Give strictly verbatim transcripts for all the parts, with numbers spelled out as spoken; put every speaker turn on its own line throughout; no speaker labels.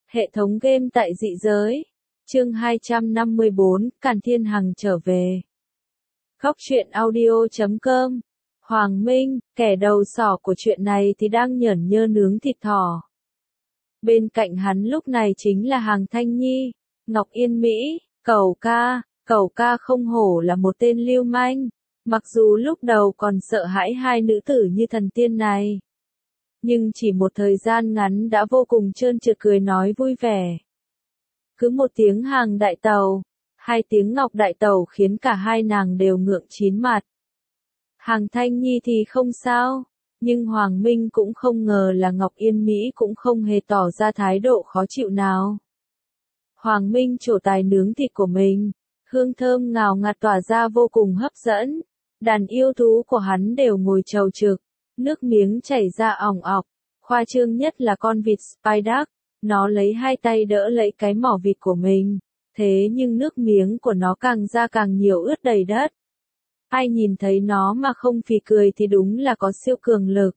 Hệ thống game tại dị giới. Chương hai trăm năm mươi bốn, Càn Thiên Hằng trở về. Góc truyện audio chấm com. Hoàng Minh, kẻ đầu sỏ của chuyện này thì đang nhởn nhơ nướng thịt thỏ. Bên cạnh hắn lúc này chính là Hằng Thanh Nhi, Ngọc Yên Mỹ, Cẩu Ca. Cẩu Ca không hổ là một tên lưu manh, mặc dù lúc đầu còn sợ hãi hai nữ tử như thần tiên này. Nhưng chỉ một thời gian ngắn đã vô cùng trơn trượt cười nói vui vẻ. Cứ một tiếng Hằng đại tàu, hai tiếng Ngọc đại tàu khiến cả hai nàng đều ngượng chín mặt. Hằng Thanh Nhi thì không sao, nhưng Hoàng Minh cũng không ngờ là Ngọc Yên Mỹ cũng không hề tỏ ra thái độ khó chịu nào. Hoàng Minh trổ tài nướng thịt của mình, hương thơm ngào ngạt tỏa ra vô cùng hấp dẫn. Đàn yêu thú của hắn đều ngồi chầu trực, nước miếng chảy ra ỏng ọc. Khoa trương nhất là con vịt Spider, nó lấy hai tay đỡ lấy cái mỏ vịt của mình, thế nhưng nước miếng của nó càng ra càng nhiều ướt đầy đất. Ai nhìn thấy nó mà không phì cười thì đúng là có siêu cường lực.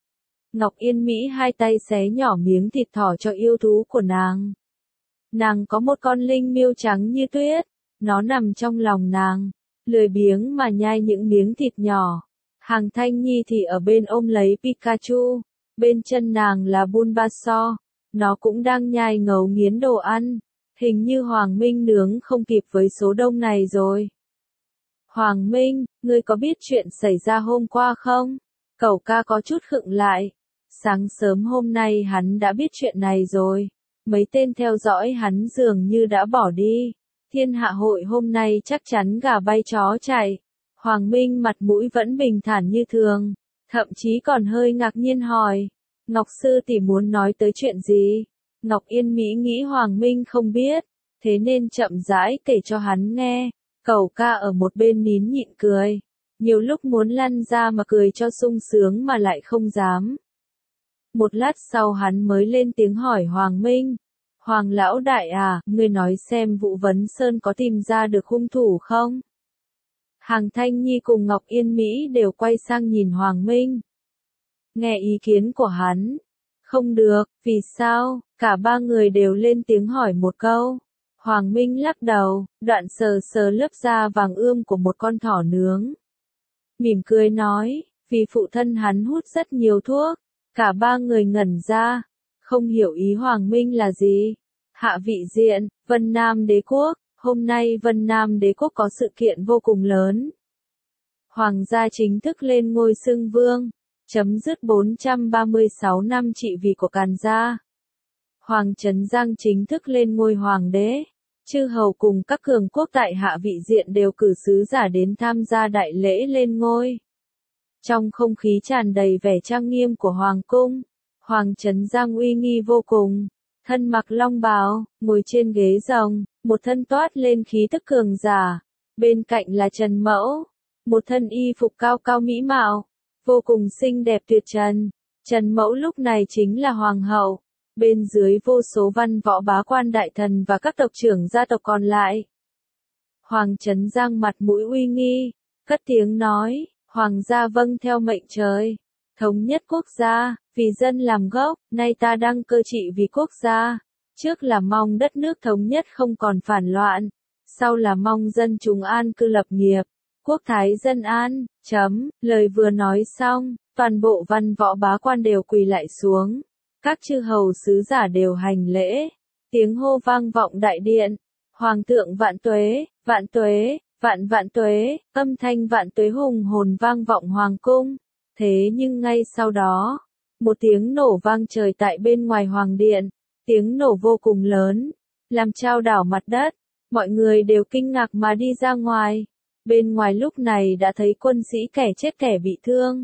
Ngọc Yên Mỹ hai tay xé nhỏ miếng thịt thỏ cho yêu thú của nàng. Nàng có một con linh miêu trắng như tuyết, nó nằm trong lòng nàng, lười biếng mà nhai những miếng thịt nhỏ. Hằng Thanh Nhi thì ở bên ôm lấy Pikachu, bên chân nàng là Bulbasaur, nó cũng đang nhai ngấu nghiến đồ ăn. Hình như Hoàng Minh nướng không kịp với số đông này rồi. Hoàng Minh, ngươi có biết chuyện xảy ra hôm qua không? Cẩu Ca có chút khựng lại. Sáng sớm hôm nay hắn đã biết chuyện này rồi. Mấy tên theo dõi hắn dường như đã bỏ đi. Thiên hạ hội hôm nay chắc chắn gà bay chó chạy. Hoàng Minh mặt mũi vẫn bình thản như thường, thậm chí còn hơi ngạc nhiên hỏi. Ngọc sư tỷ muốn nói tới chuyện gì? Ngọc Yên Mỹ nghĩ Hoàng Minh không biết, thế nên chậm rãi kể cho hắn nghe. Cẩu Ca ở một bên nín nhịn cười, nhiều lúc muốn lăn ra mà cười cho sung sướng mà lại không dám. Một lát sau hắn mới lên tiếng hỏi Hoàng Minh. Hoàng lão đại à, ngươi nói xem Vũ Vấn Sơn có tìm ra được hung thủ không? Hằng Thanh Nhi cùng Ngọc Yên Mỹ đều quay sang nhìn Hoàng Minh. Nghe ý kiến của hắn. Không được, vì sao? Cả ba người đều lên tiếng hỏi một câu. Hoàng Minh lắc đầu, đoạn sờ sờ lớp da vàng ươm của một con thỏ nướng. Mỉm cười nói, vì phụ thân hắn hút rất nhiều thuốc. Cả ba người ngẩn ra, không hiểu ý Hoàng Minh là gì. Hạ vị diện, Vân Nam Đế Quốc, hôm nay Vân Nam Đế Quốc có sự kiện vô cùng lớn. Hoàng gia chính thức lên ngôi xưng vương, chấm dứt bốn trăm ba mươi sáu năm trị vì của Càn gia. Hoàng Trấn Giang chính thức lên ngôi hoàng đế, chư hầu cùng các cường quốc tại hạ vị diện đều cử sứ giả đến tham gia đại lễ lên ngôi. Trong không khí tràn đầy vẻ trang nghiêm của hoàng cung, Hoàng Trấn Giang uy nghi vô cùng, thân mặc long bào, ngồi trên ghế rồng, một thân toát lên khí tức cường giả. Bên cạnh là Trần Mẫu, một thân y phục cao cao mỹ mạo, vô cùng xinh đẹp tuyệt trần. Trần Mẫu lúc này chính là hoàng hậu, bên dưới vô số văn võ bá quan đại thần và các tộc trưởng gia tộc còn lại. Hoàng Trấn Giang mặt mũi uy nghi, cất tiếng nói, hoàng gia vâng theo mệnh trời, thống nhất quốc gia, vì dân làm gốc, nay ta đăng cơ trị vì quốc gia. Trước là mong đất nước thống nhất không còn phản loạn, sau là mong dân chúng an cư lập nghiệp, quốc thái dân an, chấm. Lời vừa nói xong, toàn bộ văn võ bá quan đều quỳ lại xuống, các chư hầu sứ giả đều hành lễ, tiếng hô vang vọng đại điện, hoàng thượng vạn tuế, vạn tuế, vạn vạn tuế, âm thanh vạn tuế hùng hồn vang vọng hoàng cung. Thế nhưng ngay sau đó, một tiếng nổ vang trời tại bên ngoài hoàng điện, tiếng nổ vô cùng lớn, làm chao đảo mặt đất, mọi người đều kinh ngạc mà đi ra ngoài. Bên ngoài lúc này đã thấy quân sĩ kẻ chết kẻ bị thương.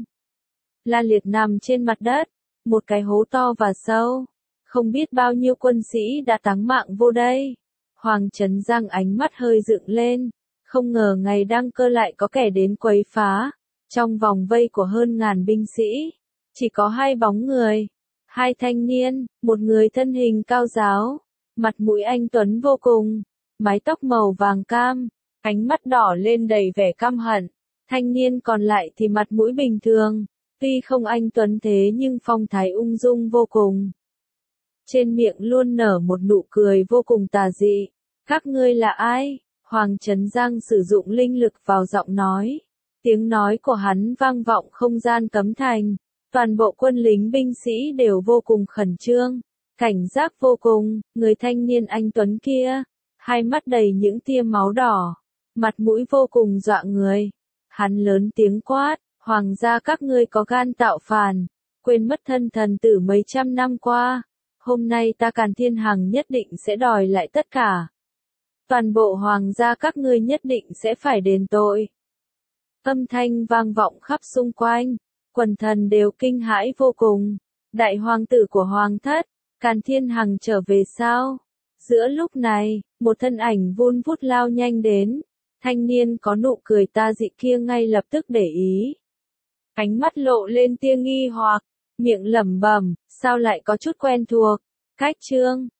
La liệt nằm trên mặt đất, một cái hố to và sâu, không biết bao nhiêu quân sĩ đã táng mạng vô đây. Hoàng Trấn Giang ánh mắt hơi dựng lên, không ngờ ngày đăng cơ lại có kẻ đến quấy phá. Trong vòng vây của hơn ngàn binh sĩ, chỉ có hai bóng người, hai thanh niên, một người thân hình cao ráo, mặt mũi anh tuấn vô cùng, mái tóc màu vàng cam, ánh mắt đỏ lên đầy vẻ căm hận. Thanh niên còn lại thì mặt mũi bình thường, tuy không anh tuấn thế nhưng phong thái ung dung vô cùng. trên miệng luôn nở một nụ cười vô cùng tà dị. Các ngươi là ai? Hoàng Trấn Giang sử dụng linh lực vào giọng nói. Tiếng nói của hắn vang vọng không gian cấm thành. Toàn bộ quân lính binh sĩ đều vô cùng khẩn trương, cảnh giác vô cùng. Người thanh niên anh tuấn kia, hai mắt đầy những tia máu đỏ, mặt mũi vô cùng dọa người. Hắn lớn tiếng quát, hoàng gia các ngươi có gan tạo phản, quên mất thân thần tử mấy trăm năm qua. Hôm nay ta Càn Thiên Hằng nhất định sẽ đòi lại tất cả. Toàn bộ hoàng gia các ngươi nhất định sẽ phải đền tội. Âm thanh vang vọng khắp xung quanh, quần thần đều kinh hãi vô cùng. Đại hoàng tử của hoàng thất, Càn Thiên Hằng trở về sao? Giữa lúc này, một thân ảnh vun vút lao nhanh đến. Thanh niên có nụ cười ta dị kia ngay lập tức để ý. Ánh mắt lộ lên tia nghi hoặc, miệng lẩm bẩm, sao lại có chút quen thuộc. Cách chương